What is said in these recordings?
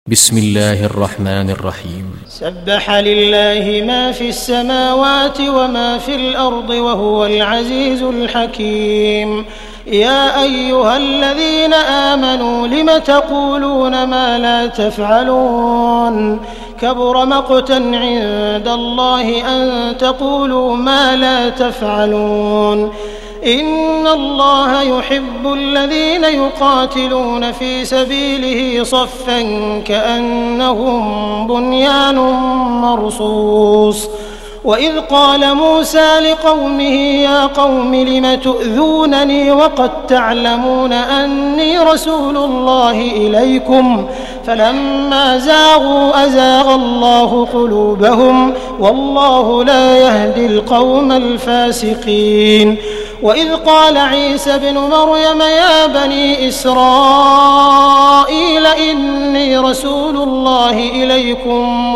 بسم الله الرحمن الرحيم. سبح لله ما في السماوات وما في الأرض وهو العزيز الحكيم. يا أيها الذين آمنوا لم تقولون ما لا تفعلون كبر مقتا عند الله أن تقولوا ما لا تفعلون. إن الله يحب الذين يقاتلون في سبيله صفا كأنهم بنيان مرصوص. وإذ قال موسى لقومه يا قوم لم تؤذونني وقد تعلمون أني رسول الله إليكم فلما زاغوا أزاغ الله قلوبهم والله لا يهدي القوم الفاسقين. وإذ قال عيسى ابن مريم يا بني إسرائيل إني رسول الله إليكم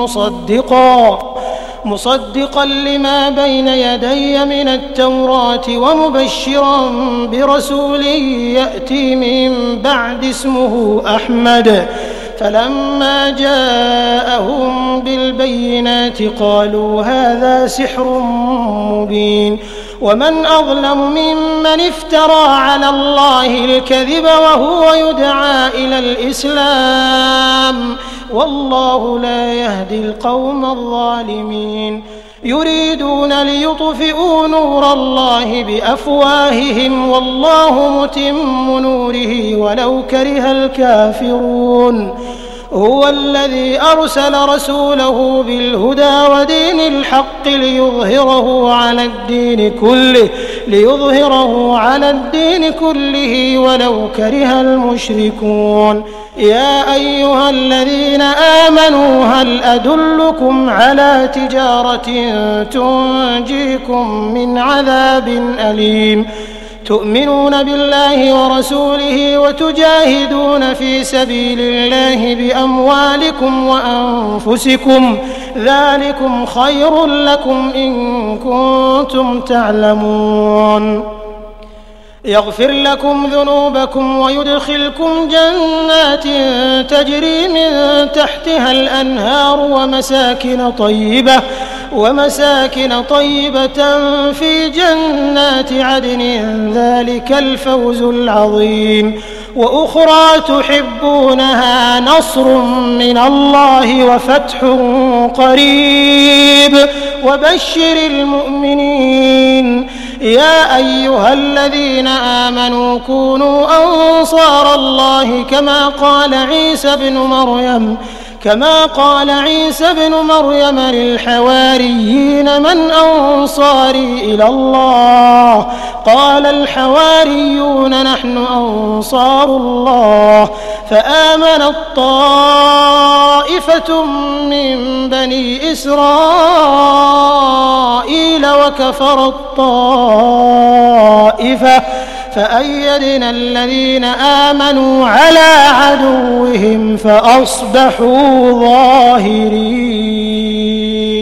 مصدقا لما بين يدي من التوراة ومبشرا برسول يأتي من بعد اسمه أحمد. فلما جاءهم بالبينات قالوا هذا سحر مبين. ومن أظلم ممن افترى على الله الكذب وهو يدعى إلى الإسلام والله لا يهدي القوم الظالمين. يريدون ليطفئوا نور الله بأفواههم والله متم نوره ولو كره الكافرون. هو الذي أرسل رسوله بالهدى ودين الحق ليظهره على الدين كله ولو كره المشركون. يا أيها الذين آمنوا هل أدلكم على تجارة تنجيكم من عذاب أليم تؤمنون بالله ورسوله وتجاهدون في سبيل الله بأموالكم وأنفسكم ذلكم خير لكم إن كنتم تعلمون. يغفر لكم ذنوبكم ويدخلكم جنات تجري من تحتها الأنهار ومساكن طيبة في جنات عدن ذلك الفوز العظيم. وأخرى تحبونها نصر من الله وفتح قريب وبشر المؤمنين. يا أيها الذين آمنوا كونوا أنصار الله كما قال عيسى بن مريم للحواريين من أنصاري إلى الله قال الحواريون نحن أنصار الله. فآمنت طائفة من بني إسرائيل وكفرت طائفة فأيدنا الذين آمنوا على عدوهم فأصبحوا ظاهرين.